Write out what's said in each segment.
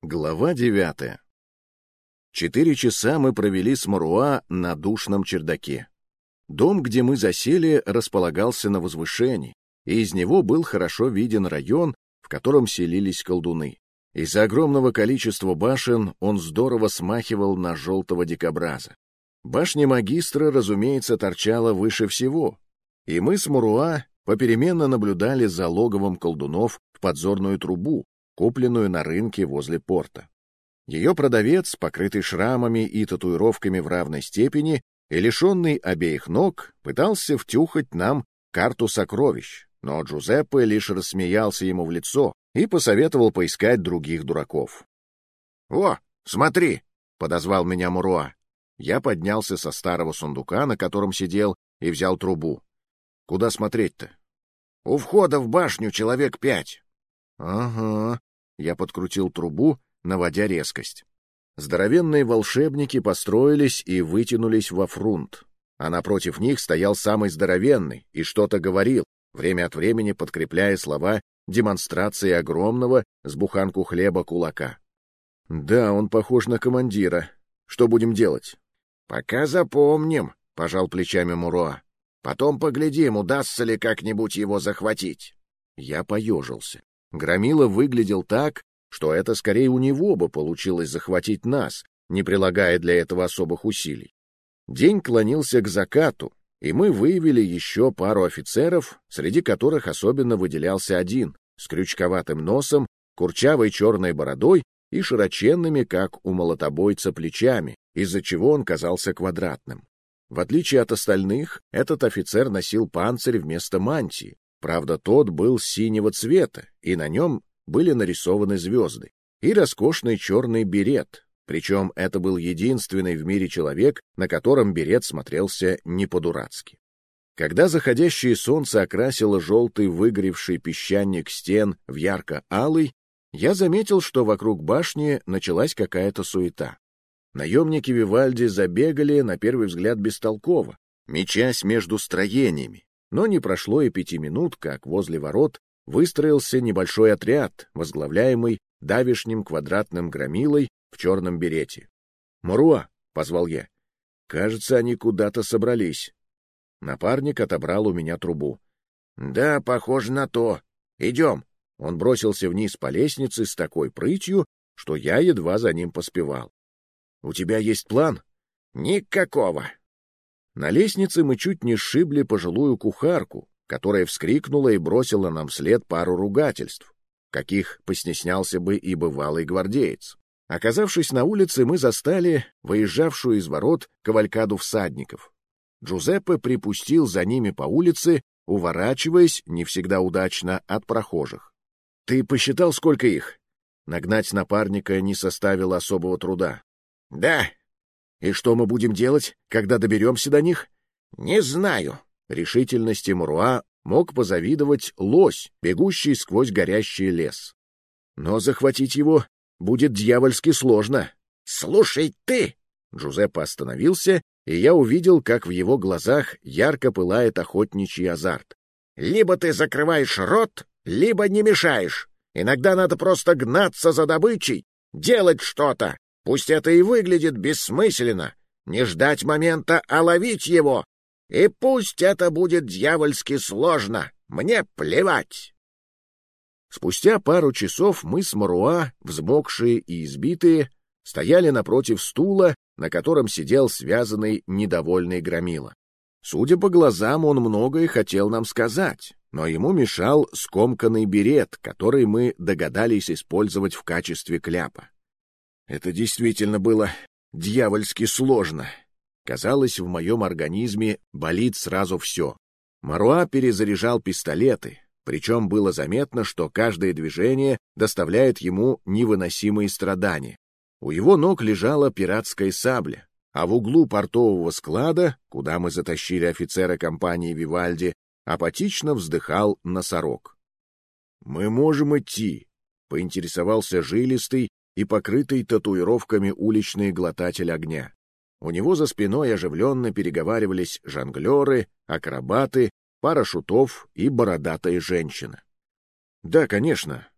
Глава 9. 4 часа мы провели с Маруа на душном чердаке. Дом, где мы засели, располагался на возвышении, и из него был хорошо виден район, в котором селились колдуны. Из-за огромного количества башен он здорово смахивал на желтого дикобраза. Башня магистра, разумеется, торчала выше всего, и мы с Маруа попеременно наблюдали за логовом колдунов в подзорную трубу, купленную на рынке возле порта. Ее продавец, покрытый шрамами и татуировками в равной степени и лишенный обеих ног, пытался втюхать нам карту сокровищ, но Джузеппе лишь рассмеялся ему в лицо и посоветовал поискать других дураков. «О, смотри!» — подозвал меня Маруа. Я поднялся со старого сундука, на котором сидел, и взял трубу. «Куда смотреть-то?» «У входа в башню человек 5. «Ага». Я подкрутил трубу, наводя резкость. Здоровенные волшебники построились и вытянулись во фрунт, а напротив них стоял самый здоровенный и что-то говорил, время от времени подкрепляя слова демонстрации огромного с буханку хлеба кулака. «Да, он похож на командира. Что будем делать?» «Пока запомним», — пожал плечами Маруа. «Потом поглядим, удастся ли как-нибудь его захватить». Я поежился. Громила выглядел так, что это скорее у него бы получилось захватить нас, не прилагая для этого особых усилий. День клонился к закату, и мы выявили еще пару офицеров, среди которых особенно выделялся один, с крючковатым носом, курчавой черной бородой и широченными, как у молотобойца, плечами, из-за чего он казался квадратным. В отличие от остальных, этот офицер носил панцирь вместо мантии. Правда, тот был синего цвета, и на нем были нарисованы звезды, и роскошный черный берет, причем это был единственный в мире человек, на котором берет смотрелся не по-дурацки. Когда заходящее солнце окрасило желтый выгоревший песчаник стен в ярко-алый, я заметил, что вокруг башни началась какая-то суета. Наемники Вивальди забегали, на первый взгляд, бестолково, мечась между строениями. Но не прошло и 5 минут, как возле ворот выстроился небольшой отряд, возглавляемый давешним квадратным громилой в черном берете. «Маруа!» — позвал я. «Кажется, они куда-то собрались». Напарник отобрал у меня трубу. «Да, похоже на то. Идем». Он бросился вниз по лестнице с такой прытью, что я едва за ним поспевал. «У тебя есть план?» «Никакого». На лестнице мы чуть не сшибли пожилую кухарку, которая вскрикнула и бросила нам вслед пару ругательств, каких постеснялся бы и бывалый гвардеец. Оказавшись на улице, мы застали выезжавшую из ворот кавалькаду всадников. Джузеппе припустил за ними по улице, уворачиваясь, не всегда удачно, от прохожих. «Ты посчитал, сколько их?» Нагнать напарника не составило особого труда. «Да». «И что мы будем делать, когда доберемся до них?» «Не знаю». Решительности Маруа мог позавидовать лось, бегущий сквозь горящий лес. «Но захватить его будет дьявольски сложно». «Слушай ты!» Джузеппе остановился, и я увидел, как в его глазах ярко пылает охотничий азарт. «Либо ты закрываешь рот, либо не мешаешь. Иногда надо просто гнаться за добычей, делать что-то. Пусть это и выглядит бессмысленно, не ждать момента, а ловить его. И пусть это будет дьявольски сложно, мне плевать». Спустя пару часов мы с Маруа, взмокшие и избитые, стояли напротив стула, на котором сидел связанный недовольный громила. Судя по глазам, он многое хотел нам сказать, но ему мешал скомканный берет, который мы догадались использовать в качестве кляпа. Это действительно было дьявольски сложно. Казалось, в моем организме болит сразу все. Маруа перезаряжал пистолеты, причем было заметно, что каждое движение доставляет ему невыносимые страдания. У его ног лежала пиратская сабля, а в углу портового склада, куда мы затащили офицера компании Вивальди, апатично вздыхал носорог. «Мы можем идти», — поинтересовался жилистый и покрытый татуировками уличный глотатель огня. У него за спиной оживленно переговаривались жонглеры, акробаты, пара шутов и бородатая женщина. «Да, конечно.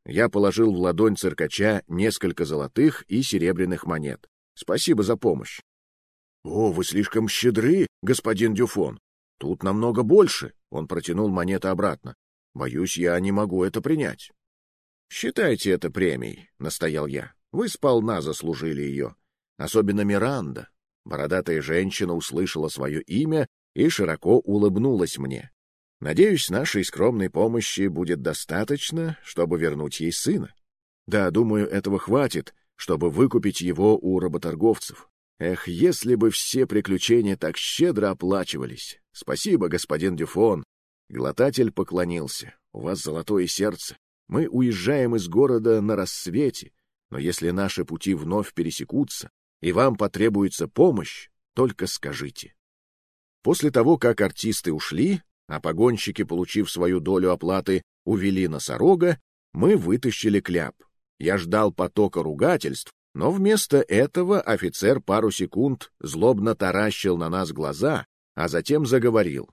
Я положил в ладонь циркача несколько золотых и серебряных монет. Спасибо за помощь. — О, вы слишком щедры, господин Дюфон. Тут намного больше. Он протянул монеты обратно. Боюсь, я не могу это принять. — Считайте это премией, — настоял я. Вы сполна заслужили ее. Особенно Миранда. Бородатая женщина услышала свое имя и широко улыбнулась мне. Надеюсь, нашей скромной помощи будет достаточно, чтобы вернуть ей сына. Да, думаю, этого хватит, чтобы выкупить его у работорговцев. Эх, если бы все приключения так щедро оплачивались. Спасибо, господин Дюфон. Глотатель поклонился. У вас золотое сердце. Мы уезжаем из города на рассвете, но если наши пути вновь пересекутся, и вам потребуется помощь, только скажите. После того, как артисты ушли, а погонщики, получив свою долю оплаты, увели носорога, мы вытащили кляп. Я ждал потока ругательств, но вместо этого офицер пару секунд злобно таращил на нас глаза, а затем заговорил.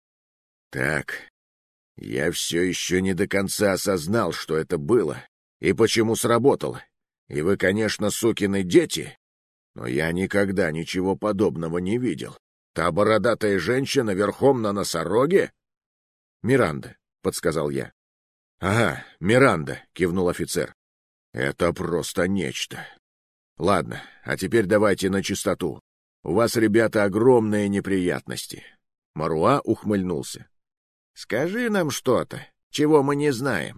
— Так, я все еще не до конца осознал, что это было и почему сработало. И вы, конечно, сукины дети, но я никогда ничего подобного не видел. Та бородатая женщина верхом на носороге? — Миранда, — подсказал я. — Ага, Миранда, — кивнул офицер. — Это просто нечто. Ладно, а теперь давайте на чистоту. У вас, ребята, огромные неприятности. Маруа ухмыльнулся. — Скажи нам что-то, чего мы не знаем.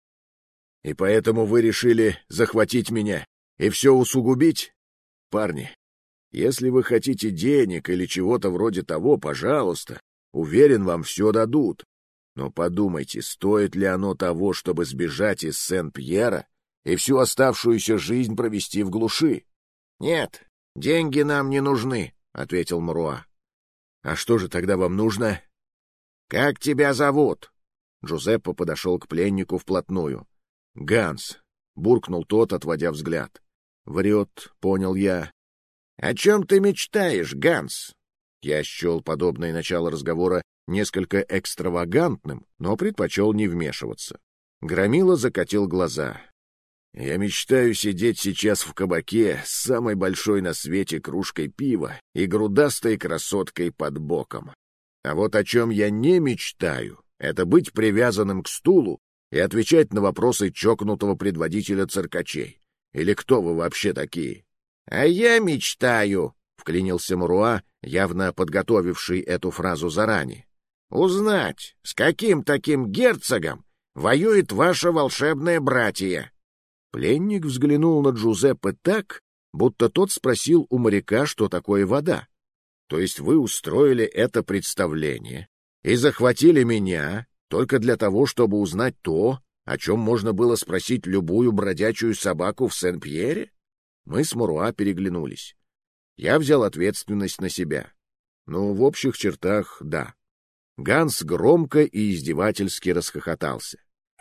— И поэтому вы решили захватить меня и все усугубить? Парни, если вы хотите денег или чего-то вроде того, пожалуйста, уверен, вам все дадут. Но подумайте, стоит ли оно того, чтобы сбежать из Сен-Пьера и всю оставшуюся жизнь провести в глуши? — Нет, деньги нам не нужны, — ответил Маруа. — А что же тогда вам нужно? — Как тебя зовут? Джузеппе подошел к пленнику вплотную. — Ганс, — буркнул тот, отводя взгляд. — Врет, понял я. — О чем ты мечтаешь, Ганс? Я счел подобное начало разговора несколько экстравагантным, но предпочел не вмешиваться. Громила закатил глаза. — Я мечтаю сидеть сейчас в кабаке с самой большой на свете кружкой пива и грудастой красоткой под боком. А вот о чем я не мечтаю, это быть привязанным к стулу и отвечать на вопросы чокнутого предводителя циркачей. Или кто вы вообще такие? — А я мечтаю, — вклинился Маруа, явно подготовивший эту фразу заранее, — узнать, с каким таким герцогом воюет ваше волшебное братье. Пленник взглянул на Джузеппе так, будто тот спросил у моряка, что такое вода. — То есть вы устроили это представление и захватили меня только для того, чтобы узнать то, о чем можно было спросить любую бродячую собаку в Сен-Пьере? Мы с Маруа переглянулись. Я взял ответственность на себя. Ну, в общих чертах, да. Ганс громко и издевательски расхохотался.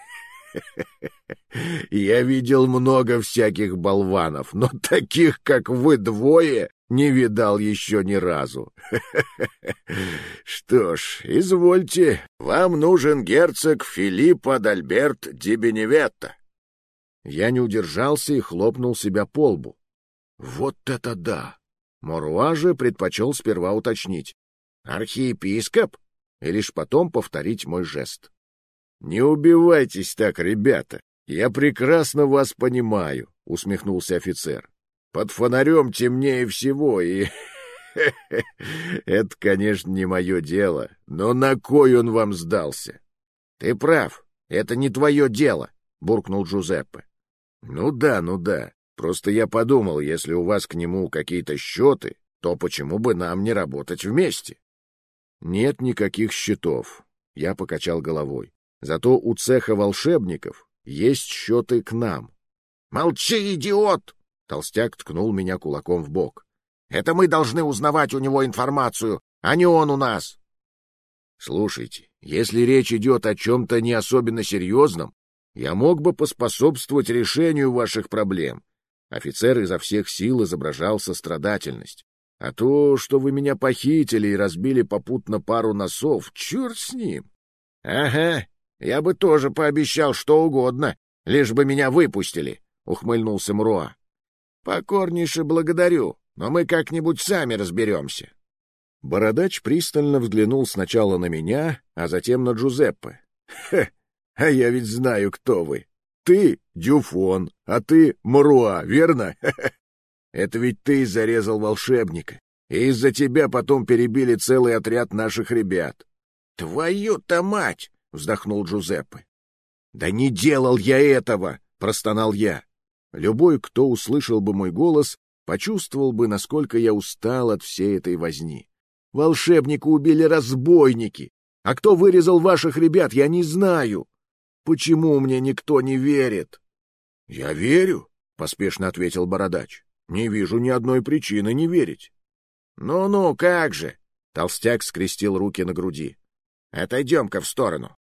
Я видел много всяких болванов, но таких, как вы двое, не видал еще ни разу. Что ж, извольте, вам нужен герцог Филипп Адальберт ди Беневетто. Я не удержался и хлопнул себя по лбу. Вот это да! Маруа же предпочел сперва уточнить. Архиепископ? И лишь потом повторить мой жест. Не убивайтесь так, ребята. Я прекрасно вас понимаю, усмехнулся офицер. Под фонарем темнее всего, и... Это, конечно, не мое дело, но на кой он вам сдался? — Ты прав, это не твое дело, — буркнул Джузеппе. — Ну да, просто я подумал, если у вас к нему какие-то счеты, то почему бы нам не работать вместе? — Нет никаких счетов, — я покачал головой. Зато у цеха волшебников есть счеты к нам. — Молчи, идиот! Толстяк ткнул меня кулаком в бок. — Это мы должны узнавать у него информацию, а не он у нас. — Слушайте, если речь идет о чем-то не особенно серьезном, я мог бы поспособствовать решению ваших проблем. Офицер изо всех сил изображал сострадательность. А то, что вы меня похитили и разбили попутно пару носов, черт с ним. — Ага, я бы тоже пообещал что угодно, лишь бы меня выпустили, — ухмыльнулся Мруа. — Покорнейше благодарю, но мы как-нибудь сами разберемся. Бородач пристально взглянул сначала на меня, а затем на Джузеппе. — Хе, а я ведь знаю, кто вы. Ты Дюфон, а ты Мруа, верно? Это ведь ты зарезал волшебника, и из-за тебя потом перебили целый отряд наших ребят. — Твою-то мать! — вздохнул Джузеппе. — Да не делал я этого! — простонал я. Любой, кто услышал бы мой голос, почувствовал бы, насколько я устал от всей этой возни. Волшебника убили разбойники, а кто вырезал ваших ребят, я не знаю. Почему мне никто не верит? — Я верю, — поспешно ответил Бородач. — Не вижу ни одной причины не верить. Ну, как же! — толстяк скрестил руки на груди. — Отойдем-ка в сторону.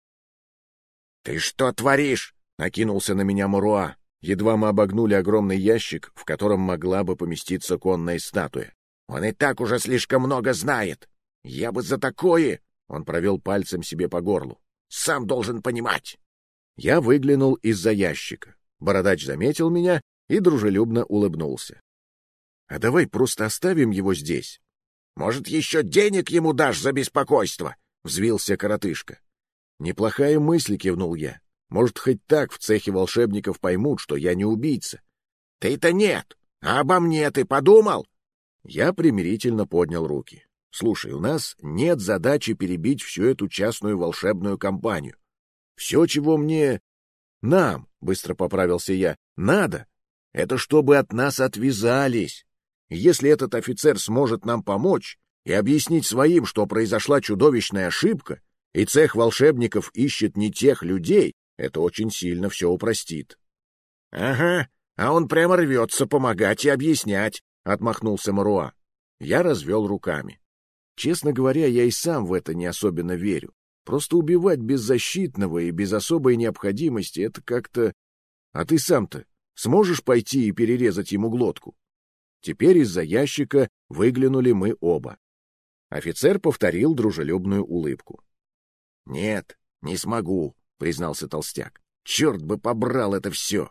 — Ты что творишь? — накинулся на меня Мруа. Едва мы обогнули огромный ящик, в котором могла бы поместиться конная статуя. — Он и так уже слишком много знает. Я бы за такое... — он провел пальцем себе по горлу. — Сам должен понимать. Я выглянул из-за ящика. Бородач заметил меня и дружелюбно улыбнулся. — А давай просто оставим его здесь. — Может, еще денег ему дашь за беспокойство? — взвился коротышка. — Неплохая мысль, — кивнул я. Может, хоть так в цехе волшебников поймут, что я не убийца. — Ты-то нет. А обо мне ты подумал? Я примирительно поднял руки. — Слушай, у нас нет задачи перебить всю эту частную волшебную компанию. Все, чего мне... Нам, — быстро поправился я, — надо. Это чтобы от нас отвязались. Если этот офицер сможет нам помочь и объяснить своим, что произошла чудовищная ошибка, и цех волшебников ищет не тех людей, это очень сильно все упростит. — Ага, а он прямо рвется помогать и объяснять, — отмахнулся Мруа. Я развел руками. Честно говоря, я и сам в это не особенно верю. Просто убивать беззащитного и без особой необходимости — это как-то... А ты сам-то сможешь пойти и перерезать ему глотку? Теперь из-за ящика выглянули мы оба. Офицер повторил дружелюбную улыбку. — Нет, не смогу, — признался толстяк. — Черт бы побрал это все!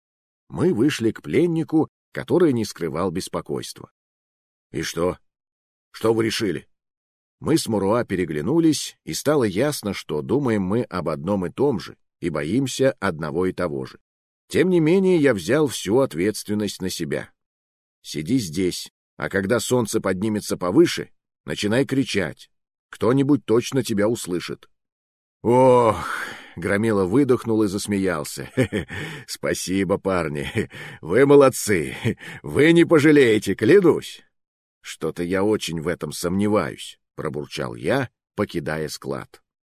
Мы вышли к пленнику, который не скрывал беспокойства. — И что? Что вы решили? Мы с Мруа переглянулись, и стало ясно, что думаем мы об одном и том же и боимся одного и того же. Тем не менее, я взял всю ответственность на себя. Сиди здесь, а когда солнце поднимется повыше, начинай кричать. Кто-нибудь точно тебя услышит. Ох! Громила выдохнул и засмеялся. Спасибо, парни. Вы молодцы. Вы не пожалеете, клянусь. Что-то я очень в этом сомневаюсь, пробурчал я, покидая склад.